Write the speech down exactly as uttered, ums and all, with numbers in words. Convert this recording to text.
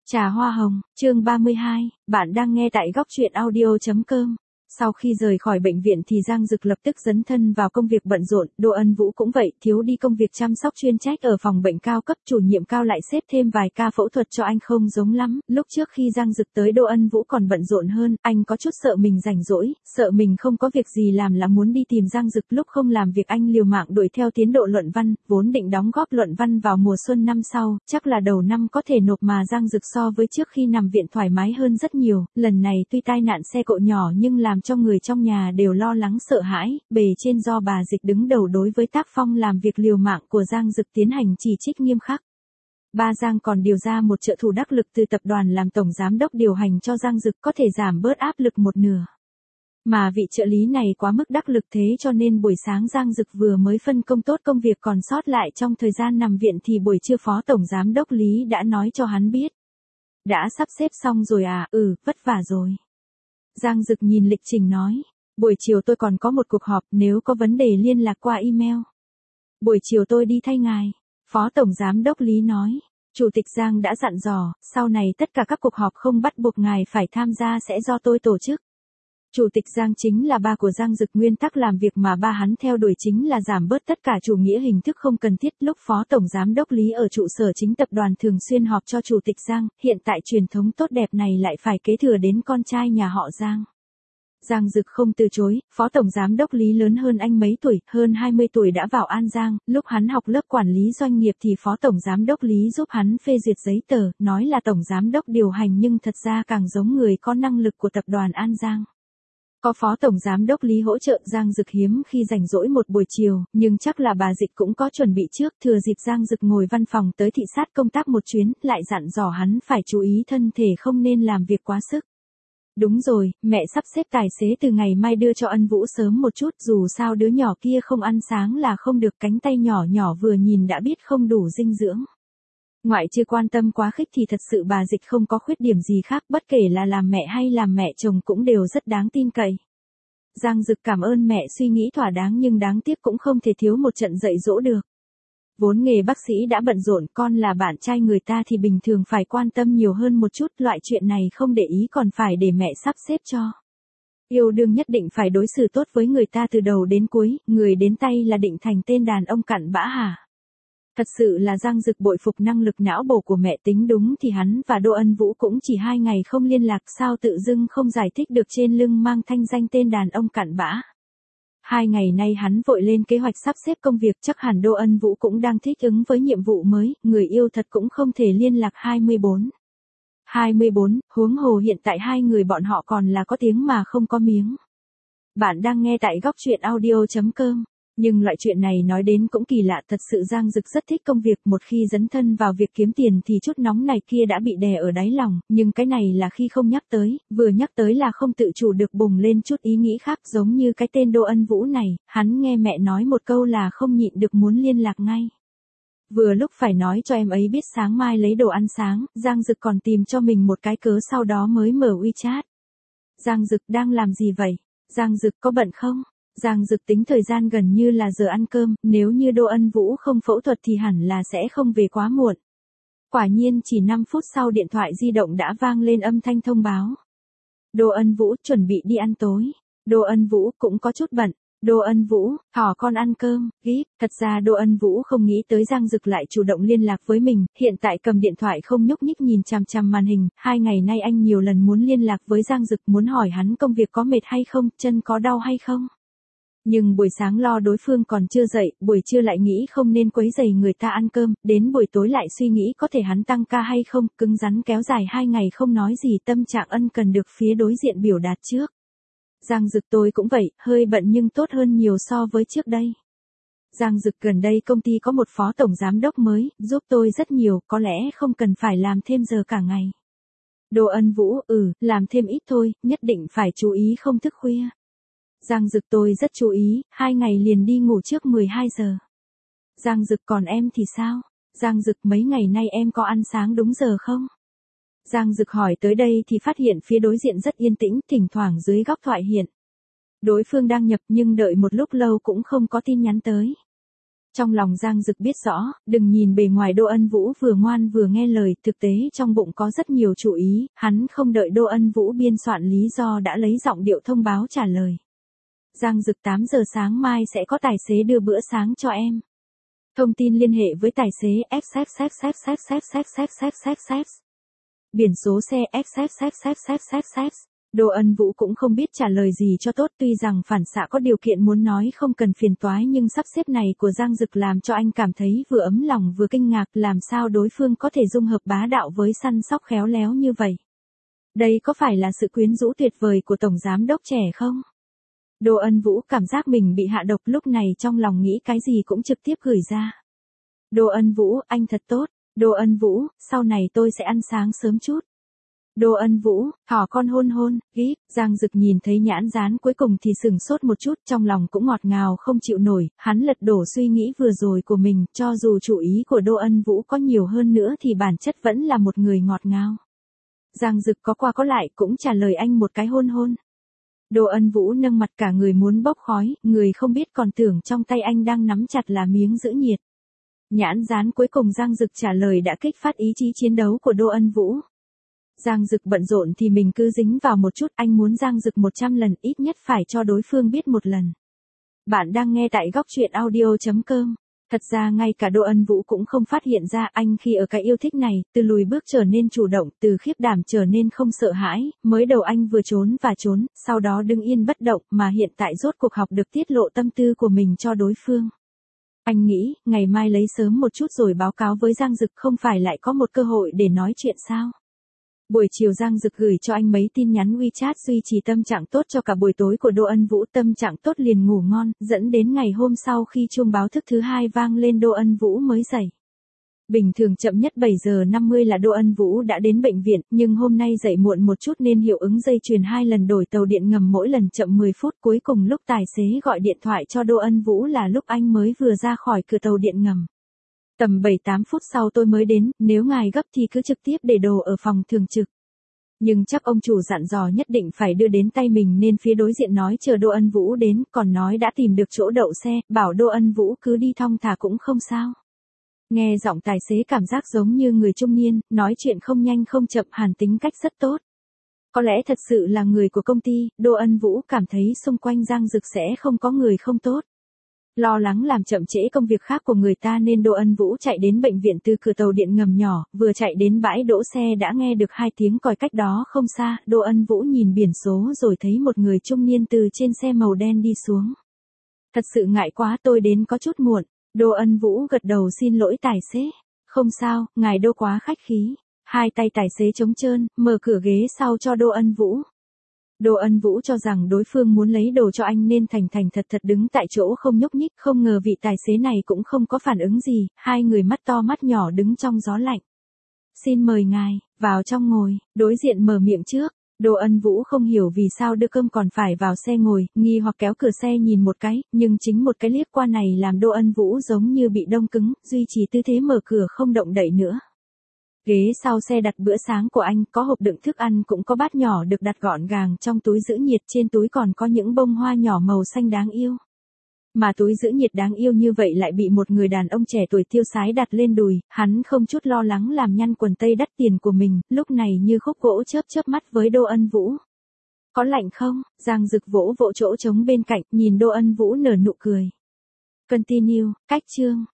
Trà hoa hồng, chương ba mươi hai, bạn đang nghe tại góc truyện audio chấm com. Sau khi rời khỏi bệnh viện thì Giang Dực lập tức dấn thân vào công việc bận rộn, Đỗ Ân Vũ cũng vậy, thiếu đi công việc chăm sóc chuyên trách ở phòng bệnh cao cấp, chủ nhiệm Cao lại xếp thêm vài ca phẫu thuật cho anh không giống lắm. Lúc trước khi Giang Dực tới Đỗ Ân Vũ còn bận rộn hơn, anh có chút sợ mình rảnh rỗi, sợ mình không có việc gì làm là muốn đi tìm Giang Dực. Lúc không làm việc anh liều mạng đuổi theo tiến độ luận văn, vốn định đóng góp luận văn vào mùa xuân năm sau, chắc là đầu năm có thể nộp, mà Giang Dực so với trước khi nằm viện thoải mái hơn rất nhiều. Lần này tuy tai nạn xe cộ nhỏ nhưng làm cho người trong nhà đều lo lắng sợ hãi, bề trên do bà Dịch đứng đầu đối với tác phong làm việc liều mạng của Giang Dực tiến hành chỉ trích nghiêm khắc. Ba Giang còn điều ra một trợ thủ đắc lực từ tập đoàn làm tổng giám đốc điều hành cho Giang Dực, có thể giảm bớt áp lực một nửa. Mà vị trợ lý này quá mức đắc lực, thế cho nên buổi sáng Giang Dực vừa mới phân công tốt công việc còn sót lại trong thời gian nằm viện thì buổi trưa phó tổng giám đốc Lý đã nói cho hắn biết. Đã sắp xếp xong rồi à? Ừ, vất vả rồi. Giang Dực nhìn lịch trình nói. Buổi chiều tôi còn có một cuộc họp, nếu có vấn đề liên lạc qua email. Buổi chiều tôi đi thay ngài. Phó tổng giám đốc Lý nói. Chủ tịch Giang đã dặn dò, sau này tất cả các cuộc họp không bắt buộc ngài phải tham gia sẽ do tôi tổ chức. Chủ tịch Giang chính là ba của Giang Dực, nguyên tắc làm việc mà ba hắn theo đuổi chính là giảm bớt tất cả chủ nghĩa hình thức không cần thiết. Lúc phó tổng giám đốc Lý ở trụ sở chính tập đoàn thường xuyên họp cho chủ tịch Giang, hiện tại truyền thống tốt đẹp này lại phải kế thừa đến con trai nhà họ Giang. Giang Dực không từ chối, phó tổng giám đốc Lý lớn hơn anh mấy tuổi, hơn hai mươi tuổi đã vào An Giang, lúc hắn học lớp quản lý doanh nghiệp thì phó tổng giám đốc Lý giúp hắn phê duyệt giấy tờ, nói là tổng giám đốc điều hành nhưng thật ra càng giống người có năng lực của tập đoàn An Giang. Có phó tổng giám đốc Lý hỗ trợ, Giang Dực hiếm khi rảnh rỗi một buổi chiều, nhưng chắc là bà Dịch cũng có chuẩn bị trước, thừa dịp Giang Dực ngồi văn phòng tới thị sát công tác một chuyến, lại dặn dò hắn phải chú ý thân thể, không nên làm việc quá sức. Đúng rồi, mẹ sắp xếp tài xế từ ngày mai đưa cho Ân Vũ sớm một chút, dù sao đứa nhỏ kia không ăn sáng là không được, cánh tay nhỏ nhỏ vừa nhìn đã biết không đủ dinh dưỡng. Ngoại trừ quan tâm quá khích thì thật sự bà Dịch không có khuyết điểm gì khác, bất kể là làm mẹ hay làm mẹ chồng cũng đều rất đáng tin cậy. Giang Dực cảm ơn mẹ suy nghĩ thỏa đáng nhưng đáng tiếc cũng không thể thiếu một trận dạy dỗ được. Vốn nghề bác sĩ đã bận rộn, con là bạn trai người ta thì bình thường phải quan tâm nhiều hơn một chút, loại chuyện này không để ý còn phải để mẹ sắp xếp cho. Yêu đương nhất định phải đối xử tốt với người ta từ đầu đến cuối, người đến tay là định thành tên đàn ông cặn bã hả? Thật sự là Giang Dực bội phục năng lực não bổ của mẹ, tính đúng thì hắn và Đỗ Ân Vũ cũng chỉ hai ngày không liên lạc, sao tự dưng không giải thích được trên lưng mang thanh danh tên đàn ông cặn bã. Hai ngày nay hắn vội lên kế hoạch sắp xếp công việc, chắc hẳn Đỗ Ân Vũ cũng đang thích ứng với nhiệm vụ mới, người yêu thật cũng không thể liên lạc hai mươi bốn. hai mươi bốn, huống hồ hiện tại hai người bọn họ còn là có tiếng mà không có miếng. Bạn đang nghe tại góc truyện audio chấm com. Nhưng loại chuyện này nói đến cũng kỳ lạ, thật sự Giang Dực rất thích công việc, một khi dấn thân vào việc kiếm tiền thì chút nóng này kia đã bị đè ở đáy lòng, nhưng cái này là khi không nhắc tới, vừa nhắc tới là không tự chủ được bùng lên chút ý nghĩ khác, giống như cái tên Đỗ Ân Vũ này, hắn nghe mẹ nói một câu là không nhịn được muốn liên lạc ngay. Vừa lúc phải nói cho em ấy biết sáng mai lấy đồ ăn sáng, Giang Dực còn tìm cho mình một cái cớ sau đó mới mở WeChat. Giang Dực đang làm gì vậy? Giang Dực có bận không? Giang Dực tính thời gian gần như là giờ ăn cơm, nếu như Đỗ Ân Vũ không phẫu thuật thì hẳn là sẽ không về quá muộn. Quả nhiên chỉ năm phút sau điện thoại di động đã vang lên âm thanh thông báo. Đỗ Ân Vũ, chuẩn bị đi ăn tối. Đỗ Ân Vũ cũng có chút bận. Đỗ Ân Vũ, thỏ con ăn cơm, gíp. Thật ra Đỗ Ân Vũ không nghĩ tới Giang Dực lại chủ động liên lạc với mình, hiện tại cầm điện thoại không nhúc nhích nhìn chằm chằm màn hình, hai ngày nay anh nhiều lần muốn liên lạc với Giang Dực, muốn hỏi hắn công việc có mệt hay không, chân có đau hay không. Nhưng buổi sáng lo đối phương còn chưa dậy, buổi trưa lại nghĩ không nên quấy rầy người ta ăn cơm, đến buổi tối lại suy nghĩ có thể hắn tăng ca hay không, cứng rắn kéo dài hai ngày không nói gì, tâm trạng ân cần được phía đối diện biểu đạt trước. Giang Dực, tôi cũng vậy, hơi bận nhưng tốt hơn nhiều so với trước đây. Giang Dực, gần đây công ty có một phó tổng giám đốc mới, giúp tôi rất nhiều, có lẽ không cần phải làm thêm giờ cả ngày. Đỗ Ân Vũ, ừ, làm thêm ít thôi, nhất định phải chú ý không thức khuya. Giang Dực, tôi rất chú ý, hai ngày liền đi ngủ trước mười hai giờ. Giang Dực, còn em thì sao? Giang Dực, mấy ngày nay em có ăn sáng đúng giờ không? Giang Dực hỏi tới đây thì phát hiện phía đối diện rất yên tĩnh, thỉnh thoảng dưới góc thoại hiện. Đối phương đang nhập nhưng đợi một lúc lâu cũng không có tin nhắn tới. Trong lòng Giang Dực biết rõ, đừng nhìn bề ngoài Đỗ Ân Vũ vừa ngoan vừa nghe lời, thực tế trong bụng có rất nhiều chủ ý, hắn không đợi Đỗ Ân Vũ biên soạn lý do đã lấy giọng điệu thông báo trả lời. Giang Dực tám giờ sáng mai sẽ có tài xế đưa bữa sáng cho em. Thông tin liên hệ với tài xế ích ích ích ích ích ích ích ích ích ích ích. Biển số xe ích ích ích ích ích ích ích. Đỗ Ân Vũ cũng không biết trả lời gì cho tốt, tuy rằng phản xạ có điều kiện muốn nói không cần phiền toái, nhưng sắp xếp này của Giang Dực làm cho anh cảm thấy vừa ấm lòng vừa kinh ngạc, làm sao đối phương có thể dung hợp bá đạo với săn sóc khéo léo như vậy. Đây có phải là sự quyến rũ tuyệt vời của tổng giám đốc trẻ không? Đỗ Ân Vũ cảm giác mình bị hạ độc, lúc này trong lòng nghĩ cái gì cũng trực tiếp gửi ra. Đỗ Ân Vũ, anh thật tốt. Đỗ Ân Vũ, sau này tôi sẽ ăn sáng sớm chút. Đỗ Ân Vũ, thỏ con hôn hôn, gíp. Giang Dực nhìn thấy nhãn dán cuối cùng thì sừng sốt một chút, trong lòng cũng ngọt ngào không chịu nổi, hắn lật đổ suy nghĩ vừa rồi của mình, cho dù chủ ý của Đỗ Ân Vũ có nhiều hơn nữa thì bản chất vẫn là một người ngọt ngào. Giang Dực có qua có lại cũng trả lời anh một cái hôn hôn. Đỗ Ân Vũ nâng mặt cả người muốn bốc khói, người không biết còn tưởng trong tay anh đang nắm chặt là miếng giữ nhiệt. Nhãn dán cuối cùng Giang Dực trả lời đã kích phát ý chí chiến đấu của Đỗ Ân Vũ. Giang Dực bận rộn thì mình cứ dính vào một chút, anh muốn Giang Dực một trăm lần, ít nhất phải cho đối phương biết một lần. Bạn đang nghe tại góc truyện audio chấm com. Thật ra ngay cả Đỗ Ân Vũ cũng không phát hiện ra anh khi ở cái yêu thích này, từ lùi bước trở nên chủ động, từ khiếp đảm trở nên không sợ hãi, mới đầu anh vừa trốn và trốn, sau đó đứng yên bất động, mà hiện tại rốt cuộc học được tiết lộ tâm tư của mình cho đối phương. Anh nghĩ, ngày mai lấy sớm một chút rồi báo cáo với Giang Dực, không phải lại có một cơ hội để nói chuyện sao? Buổi chiều Giang Dực gửi cho anh mấy tin nhắn WeChat duy trì tâm trạng tốt cho cả buổi tối của Đỗ Ân Vũ, tâm trạng tốt liền ngủ ngon, dẫn đến ngày hôm sau khi chuông báo thức thứ hai vang lên Đỗ Ân Vũ mới dậy. Bình thường chậm nhất bảy giờ năm mươi là Đỗ Ân Vũ đã đến bệnh viện, nhưng hôm nay dậy muộn một chút nên hiệu ứng dây chuyền hai lần đổi tàu điện ngầm mỗi lần chậm mười phút, cuối cùng lúc tài xế gọi điện thoại cho Đỗ Ân Vũ là lúc anh mới vừa ra khỏi cửa tàu điện ngầm. Tầm bảy tám phút sau tôi mới đến, nếu ngài gấp thì cứ trực tiếp để đồ ở phòng thường trực. Nhưng chắc ông chủ dặn dò nhất định phải đưa đến tay mình nên phía đối diện nói chờ Đỗ Ân Vũ đến, còn nói đã tìm được chỗ đậu xe, bảo Đỗ Ân Vũ cứ đi thong thả cũng không sao. Nghe giọng tài xế cảm giác giống như người trung niên, nói chuyện không nhanh không chậm, hẳn tính cách rất tốt. Có lẽ thật sự là người của công ty, Đỗ Ân Vũ cảm thấy xung quanh Giang Dực sẽ không có người không tốt. Lo lắng làm chậm trễ công việc khác của người ta nên Đỗ Ân Vũ chạy đến bệnh viện từ cửa tàu điện ngầm nhỏ, vừa chạy đến bãi đỗ xe đã nghe được hai tiếng còi cách đó không xa, Đỗ Ân Vũ nhìn biển số rồi thấy một người trung niên từ trên xe màu đen đi xuống. Thật sự ngại quá, tôi đến có chút muộn. Đỗ Ân Vũ gật đầu xin lỗi tài xế. Không sao, ngài đâu quá khách khí. Hai tay tài xế trống trơn, mở cửa ghế sau cho Đỗ Ân Vũ. Đỗ Ân Vũ cho rằng đối phương muốn lấy đồ cho anh nên thành thành thật thật đứng tại chỗ không nhúc nhích, không ngờ vị tài xế này cũng không có phản ứng gì, hai người mắt to mắt nhỏ đứng trong gió lạnh. Xin mời ngài, vào trong ngồi, đối diện mở miệng trước. Đỗ Ân Vũ không hiểu vì sao đưa cơm còn phải vào xe ngồi, nghi hoặc kéo cửa xe nhìn một cái, nhưng chính một cái liếc qua này làm Đỗ Ân Vũ giống như bị đông cứng, duy trì tư thế mở cửa không động đậy nữa. Ghế sau xe đặt bữa sáng của anh, có hộp đựng thức ăn cũng có bát nhỏ được đặt gọn gàng trong túi giữ nhiệt, trên túi còn có những bông hoa nhỏ màu xanh đáng yêu. Mà túi giữ nhiệt đáng yêu như vậy lại bị một người đàn ông trẻ tuổi tiêu sái đặt lên đùi, hắn không chút lo lắng làm nhăn quần tây đắt tiền của mình, lúc này như khúc gỗ chớp chớp mắt với Đỗ Ân Vũ. Có lạnh không? Giang Dực vỗ vỗ chỗ trống bên cạnh, nhìn Đỗ Ân Vũ nở nụ cười. Continue, cách chương.